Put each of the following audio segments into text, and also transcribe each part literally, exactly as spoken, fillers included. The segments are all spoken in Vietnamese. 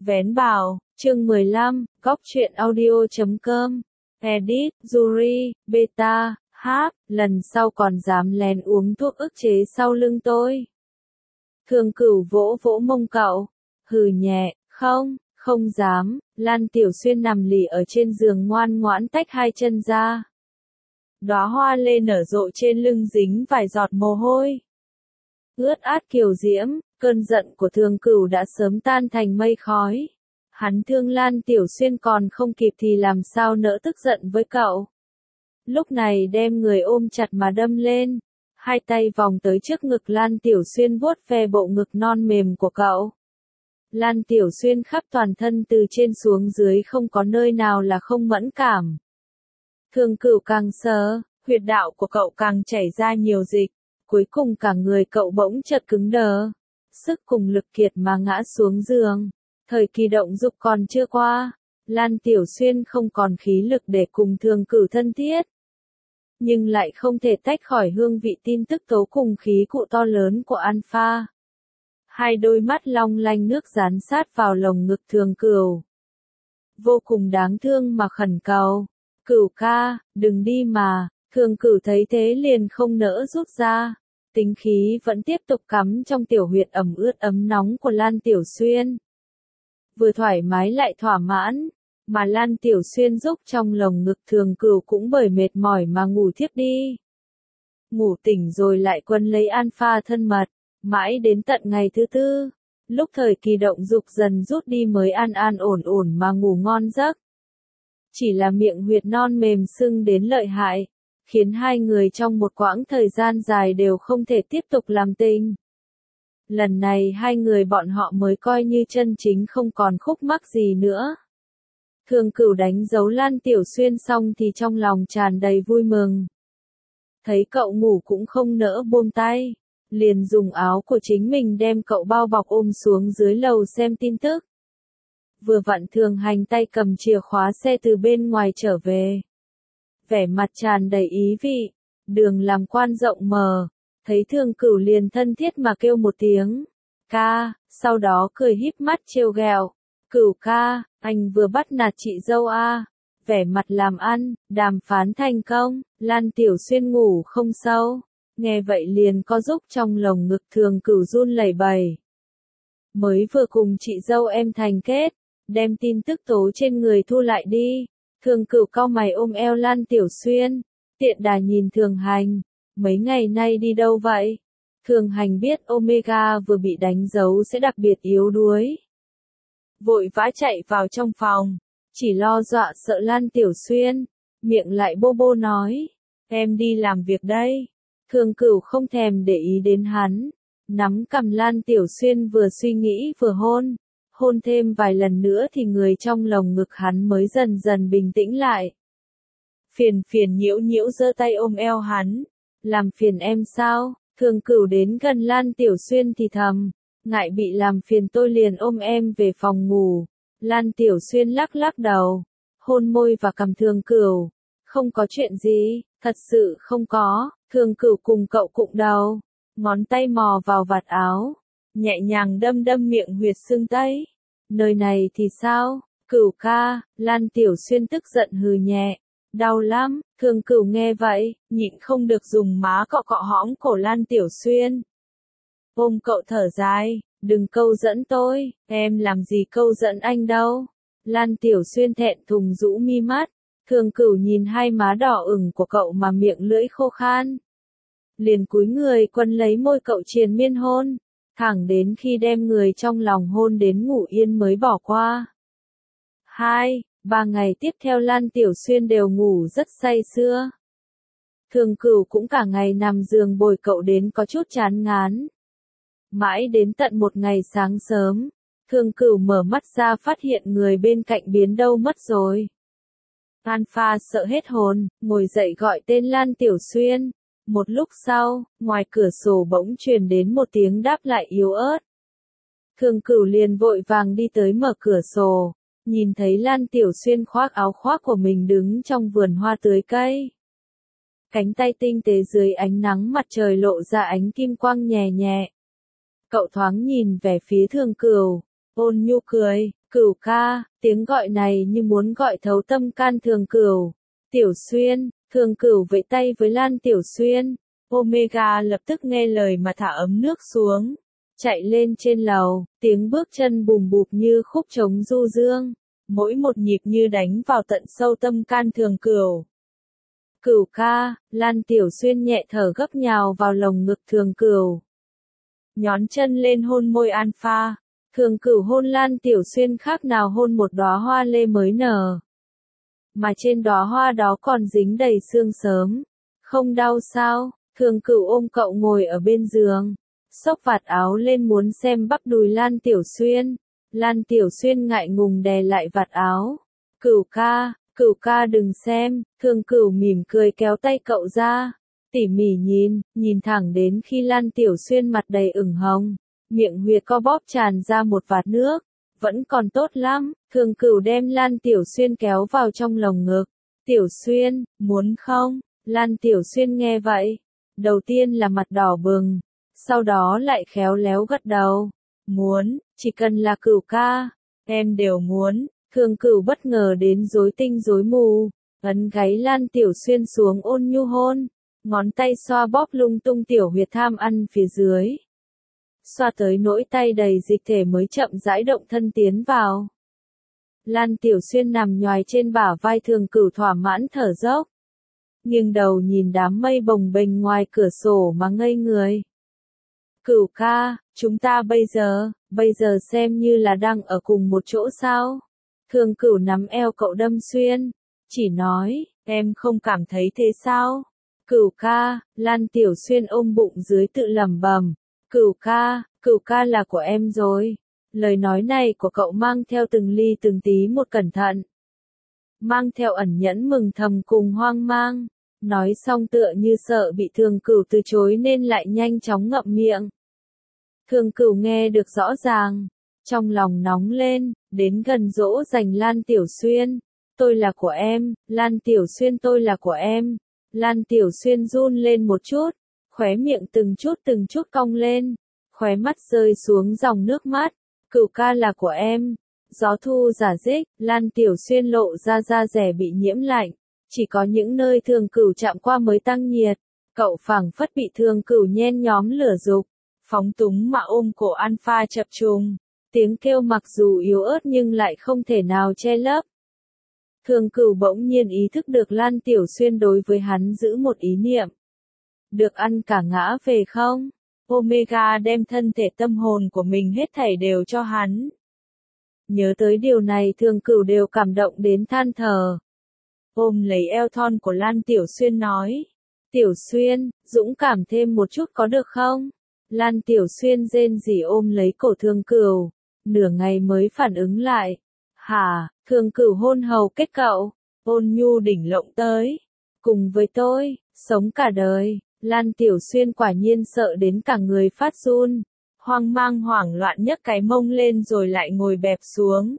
Vén Bảo, chương mười lăm, góc truyện audio chấm com, edit, Yuri, beta, hát, lần sau còn dám lén uống thuốc ức chế sau lưng tôi. Thường Cửu vỗ vỗ mông cậu, hừ nhẹ, không, không dám, Lan Tiểu Xuyên nằm lì ở trên giường ngoan ngoãn tách hai chân ra. Đóa hoa lê nở rộ trên lưng dính vài giọt mồ hôi. Ướt át kiều diễm, cơn giận của Thường Cửu đã sớm tan thành mây khói. Hắn thương Lan Tiểu Xuyên còn không kịp thì làm sao nỡ tức giận với cậu. Lúc này đem người ôm chặt mà đâm lên, hai tay vòng tới trước ngực Lan Tiểu Xuyên vuốt ve bộ ngực non mềm của cậu. Lan Tiểu Xuyên khắp toàn thân từ trên xuống dưới không có nơi nào là không mẫn cảm. Thường Cửu càng sờ, huyệt đạo của cậu càng chảy ra nhiều dịch, cuối cùng cả người cậu bỗng chợt cứng đờ, sức cùng lực kiệt mà ngã xuống giường. Thời kỳ động dục còn chưa qua, Lan Tiểu Xuyên không còn khí lực để cùng Thường Cửu thân thiết. Nhưng lại không thể tách khỏi hương vị tin tức tố cùng khí cụ to lớn của Alpha. Hai đôi mắt long lanh nước dán sát vào lồng ngực Thường Cửu. Vô cùng đáng thương mà khẩn cầu, Cửu ca, đừng đi mà. Thường Cửu thấy thế liền không nỡ rút ra. Tính khí vẫn tiếp tục cắm trong tiểu huyệt ẩm ướt ấm nóng của Lan Tiểu Xuyên. Vừa thoải mái lại thỏa mãn, mà Lan Tiểu Xuyên rúc trong lồng ngực Thường Cửu cũng bởi mệt mỏi mà ngủ thiếp đi. Ngủ tỉnh rồi lại quấn lấy Alpha thân mật, mãi đến tận ngày thứ tư, lúc thời kỳ động dục dần rút đi mới an an ổn ổn mà ngủ ngon giấc. Chỉ là miệng huyệt non mềm sưng đến lợi hại, khiến hai người trong một quãng thời gian dài đều không thể tiếp tục làm tình. Lần này hai người bọn họ mới coi như chân chính không còn khúc mắc gì nữa. Thường Cửu đánh dấu Lan Tiểu Xuyên xong thì trong lòng tràn đầy vui mừng. Thấy cậu ngủ cũng không nỡ buông tay, liền dùng áo của chính mình đem cậu bao bọc ôm xuống dưới lầu xem tin tức. Vừa vặn Thường Hành tay cầm chìa khóa xe từ bên ngoài trở về. Vẻ mặt tràn đầy ý vị, đường làm quan rộng mở, thấy Thường Cửu liền thân thiết mà kêu một tiếng, ca, sau đó cười híp mắt trêu ghẹo, Cửu ca, anh vừa bắt nạt chị dâu a. Vẻ mặt làm ăn, đàm phán thành công, Lan Tiểu Xuyên ngủ không sâu, nghe vậy liền co giúp trong lồng ngực Thường Cửu run lẩy bẩy. Mới vừa cùng chị dâu em thành kết, đem tin tức tố trên người thu lại đi. Thường Cửu cau mày ôm eo Lan Tiểu Xuyên, tiện đà nhìn Thường Hành, mấy ngày nay đi đâu vậy? Thường Hành biết Omega vừa bị đánh dấu sẽ đặc biệt yếu đuối. Vội vã chạy vào trong phòng, chỉ lo dọa sợ Lan Tiểu Xuyên, miệng lại bô bô nói, em đi làm việc đây. Thường Cửu không thèm để ý đến hắn, nắm cầm Lan Tiểu Xuyên vừa suy nghĩ vừa hôn. Hôn thêm vài lần nữa thì người trong lồng ngực hắn mới dần dần bình tĩnh lại. Phiền phiền nhiễu nhiễu giơ tay ôm eo hắn. Làm phiền em sao? Thường Cửu đến gần Lan Tiểu Xuyên thì thầm. Ngại bị làm phiền tôi liền ôm em về phòng ngủ. Lan Tiểu Xuyên lắc lắc đầu. Hôn môi và cằm Thường Cửu. Không có chuyện gì, thật sự không có. Thường Cửu cùng cậu cụng đầu. Ngón tay mò vào vạt áo. Nhẹ nhàng đâm đâm miệng huyệt xương tấy. Nơi này thì sao? Cửu ca, Lan Tiểu Xuyên tức giận hừ nhẹ. Đau lắm, Thường Cửu nghe vậy, nhịn không được dùng má cọ cọ hõm cổ Lan Tiểu Xuyên. Ôm cậu thở dài, đừng câu dẫn tôi, em làm gì câu dẫn anh đâu. Lan Tiểu Xuyên thẹn thùng rũ mi mắt. Thường Cửu nhìn hai má đỏ ửng của cậu mà miệng lưỡi khô khan. Liền cúi người quấn lấy môi cậu triền miên hôn. Thẳng đến khi đem người trong lòng hôn đến ngủ yên mới bỏ qua. Hai, ba ngày tiếp theo Lan Tiểu Xuyên đều ngủ rất say sưa. Thường Cửu cũng cả ngày nằm giường bồi cậu đến có chút chán ngán. Mãi đến tận một ngày sáng sớm, Thường Cửu mở mắt ra phát hiện người bên cạnh biến đâu mất rồi. Alpha sợ hết hồn, ngồi dậy gọi tên Lan Tiểu Xuyên. Một lúc sau, ngoài cửa sổ bỗng truyền đến một tiếng đáp lại yếu ớt. Thường Cửu liền vội vàng đi tới mở cửa sổ, nhìn thấy Lan Tiểu Xuyên khoác áo khoác của mình đứng trong vườn hoa tưới cây. Cánh tay tinh tế dưới ánh nắng mặt trời lộ ra ánh kim quang nhẹ nhẹ. Cậu thoáng nhìn về phía Thường Cửu, ôn nhu cười, Cửu ca, tiếng gọi này như muốn gọi thấu tâm can Thường Cửu. Tiểu Xuyên, Thường Cửu vẫy tay với Lan Tiểu Xuyên. Omega lập tức nghe lời mà thả ấm nước xuống. Chạy lên trên lầu, tiếng bước chân bùm bụp như khúc trống du dương. Mỗi một nhịp như đánh vào tận sâu tâm can Thường Cửu. Cửu ca, Lan Tiểu Xuyên nhẹ thở gấp nhào vào lồng ngực Thường Cửu. Nhón chân lên hôn môi alpha. Thường Cửu hôn Lan Tiểu Xuyên khác nào hôn một đóa hoa lê mới nở. Mà trên đóa hoa đó còn dính đầy sương sớm. Không đau sao? Thường Cửu ôm cậu ngồi ở bên giường. Xốc vạt áo lên muốn xem bắp đùi Lan Tiểu Xuyên. Lan Tiểu Xuyên ngại ngùng đè lại vạt áo. Cửu ca, Cửu ca đừng xem. Thường Cửu mỉm cười kéo tay cậu ra. Tỉ mỉ nhìn, nhìn thẳng đến khi Lan Tiểu Xuyên mặt đầy ửng hồng. Miệng huyệt co bóp tràn ra một vạt nước. Vẫn còn tốt lắm. Thường Cửu đem Lan Tiểu Xuyên kéo vào trong lồng ngực. Tiểu Xuyên, muốn không? Lan Tiểu Xuyên nghe vậy. Đầu tiên là mặt đỏ bừng. Sau đó lại khéo léo gật đầu. Muốn, chỉ cần là Cửu ca. Em đều muốn. Thường Cửu bất ngờ đến rối tinh rối mù. Ấn gáy Lan Tiểu Xuyên xuống ôn nhu hôn. Ngón tay xoa bóp lung tung tiểu huyệt tham ăn phía dưới. Xoa tới nỗi tay đầy dịch thể mới chậm rãi động thân tiến vào. Lan Tiểu Xuyên nằm nhoài trên bả vai Thường Cửu thỏa mãn thở dốc. Nghiêng đầu nhìn đám mây bồng bềnh ngoài cửa sổ mà ngây người. Cửu ca, chúng ta bây giờ, bây giờ xem như là đang ở cùng một chỗ sao? Thường Cửu nắm eo cậu đâm xuyên. Chỉ nói, em không cảm thấy thế sao? Cửu ca, Lan Tiểu Xuyên ôm bụng dưới tự lẩm bẩm. Cửu ca, Cửu ca là của em rồi. Lời nói này của cậu mang theo từng ly từng tí một cẩn thận. Mang theo ẩn nhẫn mừng thầm cùng hoang mang. Nói xong tựa như sợ bị Thường Cửu từ chối nên lại nhanh chóng ngậm miệng. Thường Cửu nghe được rõ ràng. Trong lòng nóng lên, đến gần dỗ dành Lan Tiểu Xuyên. Tôi là của em, Lan Tiểu Xuyên tôi là của em. Lan Tiểu Xuyên run lên một chút. Khóe miệng từng chút từng chút cong lên. Khóe mắt rơi xuống dòng nước mắt. Cửu ca là của em. Gió thu rả rích, Lan Tiểu Xuyên lộ ra da dẻ bị nhiễm lạnh. Chỉ có những nơi Thường Cửu chạm qua mới tăng nhiệt. Cậu phảng phất bị Thường Cửu nhen nhóm lửa dục. Phóng túng mà ôm cổ alpha chập trùng. Tiếng kêu mặc dù yếu ớt nhưng lại không thể nào che lấp. Thường Cửu bỗng nhiên ý thức được Lan Tiểu Xuyên đối với hắn giữ một ý niệm. Được ăn cả ngã về không? Omega đem thân thể tâm hồn của mình hết thảy đều cho hắn. Nhớ tới điều này Thường Cửu đều cảm động đến than thở. Ôm lấy eo thon của Lan Tiểu Xuyên nói. Tiểu Xuyên, dũng cảm thêm một chút có được không? Lan Tiểu Xuyên rên rỉ ôm lấy cổ Thường Cửu. Nửa ngày mới phản ứng lại. Hả, Thường Cửu hôn hầu kết cậu. Ôn nhu đỉnh lộng tới. Cùng với tôi, sống cả đời. Lan Tiểu Xuyên quả nhiên sợ đến cả người phát run. Hoang mang hoảng loạn nhấc cái mông lên rồi lại ngồi bẹp xuống.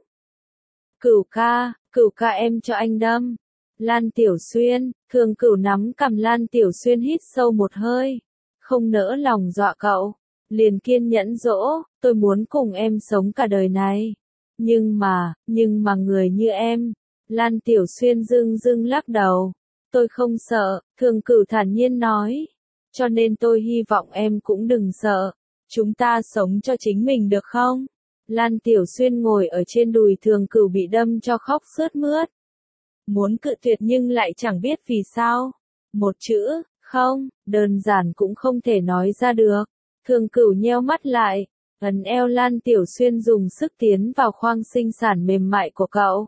Cửu ca, Cửu ca em cho anh đâm. Lan Tiểu Xuyên, Thường Cửu nắm cầm Lan Tiểu Xuyên hít sâu một hơi. Không nỡ lòng dọa cậu. Liền kiên nhẫn dỗ, tôi muốn cùng em sống cả đời này. Nhưng mà, nhưng mà người như em. Lan Tiểu Xuyên dưng dưng lắc đầu. Tôi không sợ, Thường Cửu thản nhiên nói. Cho nên tôi hy vọng em cũng đừng sợ. Chúng ta sống cho chính mình được không? Lan Tiểu Xuyên ngồi ở trên đùi Thường Cửu bị đâm cho khóc sướt mướt. Muốn cự tuyệt nhưng lại chẳng biết vì sao. Một chữ, không, đơn giản cũng không thể nói ra được. Thường Cửu nheo mắt lại, ấn eo Lan Tiểu Xuyên dùng sức tiến vào khoang sinh sản mềm mại của cậu.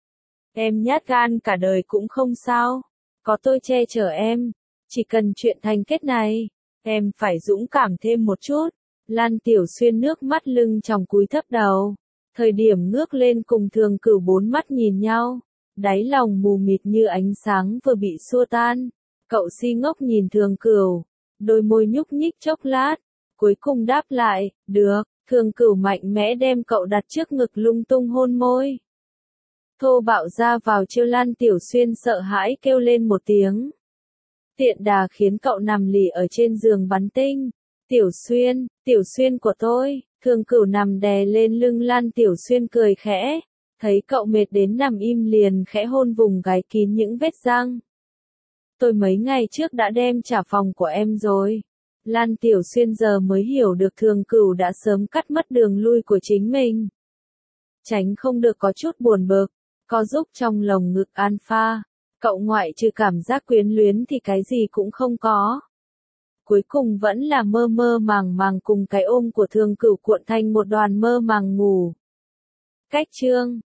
Em nhát gan cả đời cũng không sao. Có tôi che chở em. Chỉ cần chuyện thành kết này, em phải dũng cảm thêm một chút. Lan Tiểu Xuyên nước mắt lưng tròng cúi thấp đầu. Thời điểm ngước lên cùng Thường Cửu bốn mắt nhìn nhau. Đáy lòng mù mịt như ánh sáng vừa bị xua tan. Cậu si ngốc nhìn Thường Cửu. Đôi môi nhúc nhích chốc lát. Cuối cùng đáp lại, được. Thường Cửu mạnh mẽ đem cậu đặt trước ngực lung tung hôn môi. Thô bạo ra vào chiêu Lan Tiểu Xuyên sợ hãi kêu lên một tiếng. Tiện đà khiến cậu nằm lì ở trên giường bắn tinh. Tiểu Xuyên, Tiểu Xuyên của tôi. Thường Cửu nằm đè lên lưng Lan Tiểu Xuyên cười khẽ, thấy cậu mệt đến nằm im liền khẽ hôn vùng gáy kín những vết răng. Tôi mấy ngày trước đã đem trả phòng của em rồi. Lan Tiểu Xuyên giờ mới hiểu được Thường Cửu đã sớm cắt mất đường lui của chính mình. Tránh không được có chút buồn bực, co giúp trong lồng ngực Alpha. Cậu ngoại trừ cảm giác quyến luyến thì cái gì cũng không có. Cuối cùng vẫn là mơ mơ màng màng cùng cái ôm của Thường Cửu cuộn thành một đoàn mơ màng ngủ. Cách chương